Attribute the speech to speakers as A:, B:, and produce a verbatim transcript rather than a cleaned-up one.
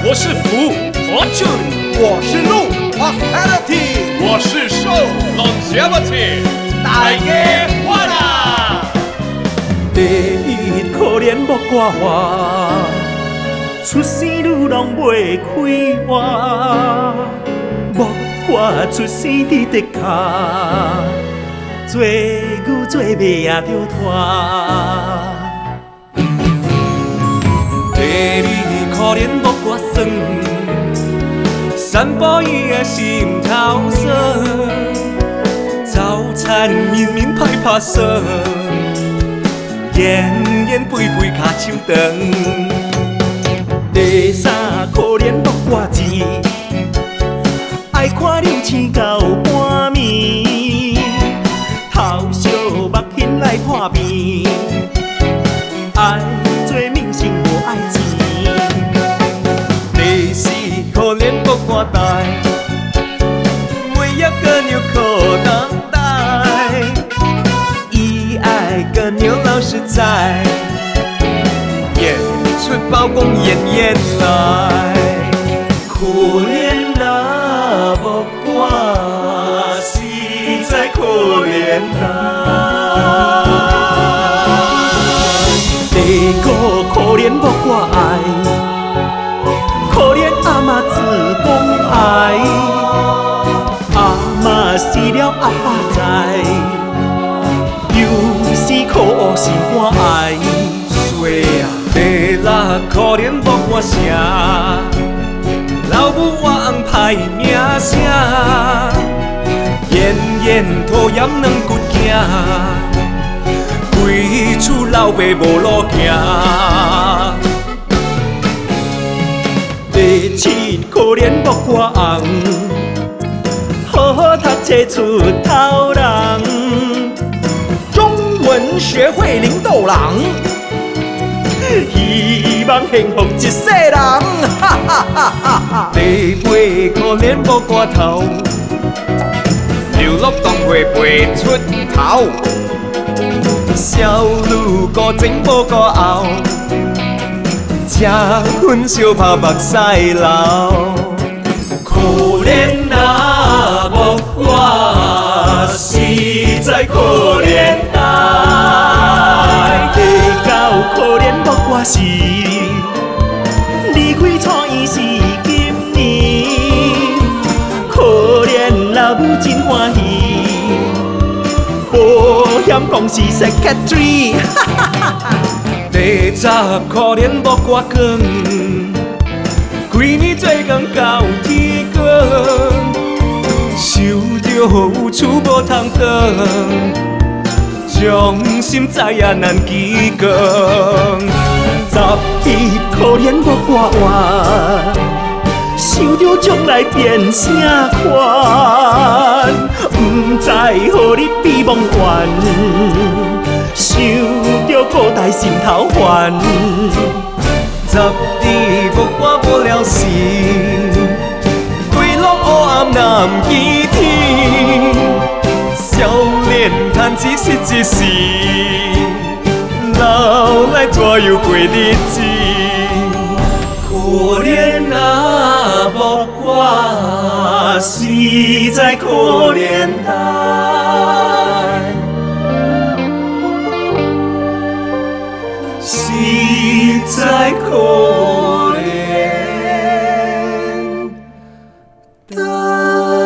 A: 我是福 Fortune，
B: 我是鹿 Prosperity，
A: 我是寿 Longevity， 大家好啦！
C: 第一可怜木瓜花，出生女郎袂开花，木瓜出生伫地骹，做牛做马也着拖。第二可怜木瓜酸，散播伊的心头酸，早餐明明歹拍算。演演飞飞脚手长，第三可怜木瓜子，爱看流星到半暝，头烧目眩来破病，爱做明星无爱钱。第四可怜木瓜呆，每一个纽扣当带。个牛老实在，演出包公演演来，可怜那木瓜，实在可怜他。第五可怜木瓜爱，可怜阿嬷子讲爱，阿嬷死了阿爸知。可是我爱衰啊！第六可怜木瓜声，老母我翁歹名声，演演讨厌两骨囝，规厝老爸无路行。第七可怜木瓜翁，好好读册出头人。文学会领导人，希望幸福一世人。哈哈哈哈哈！第八可怜木瓜头，流落当会陪出头，小女孤情无孤后，吃薰烧泡目屎流。可怜那木瓜，实在可怜。第九可怜木瓜是，离开初伊是今年，可怜老母真欢喜，保险公司 secretary。第十可怜木瓜光，规年做工到天光，想着有厝无通当。将心知也难记讲，十一可怜木瓜活，想着将来变啥款，不知何日比梦幻，想着古代心头烦。十二木瓜无了时，归落黑暗难记天。少年叹只是一时，老来怎样过日子？可怜那木瓜，实在可怜他，实在可怜他。